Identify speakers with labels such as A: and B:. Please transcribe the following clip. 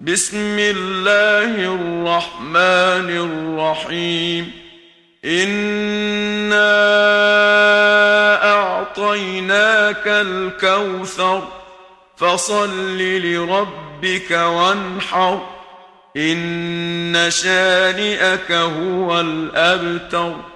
A: بسم الله الرحمن الرحيم. إنا أعطيناك الكوثر فصل لربك وانحر إن شانئك هو الأبتر.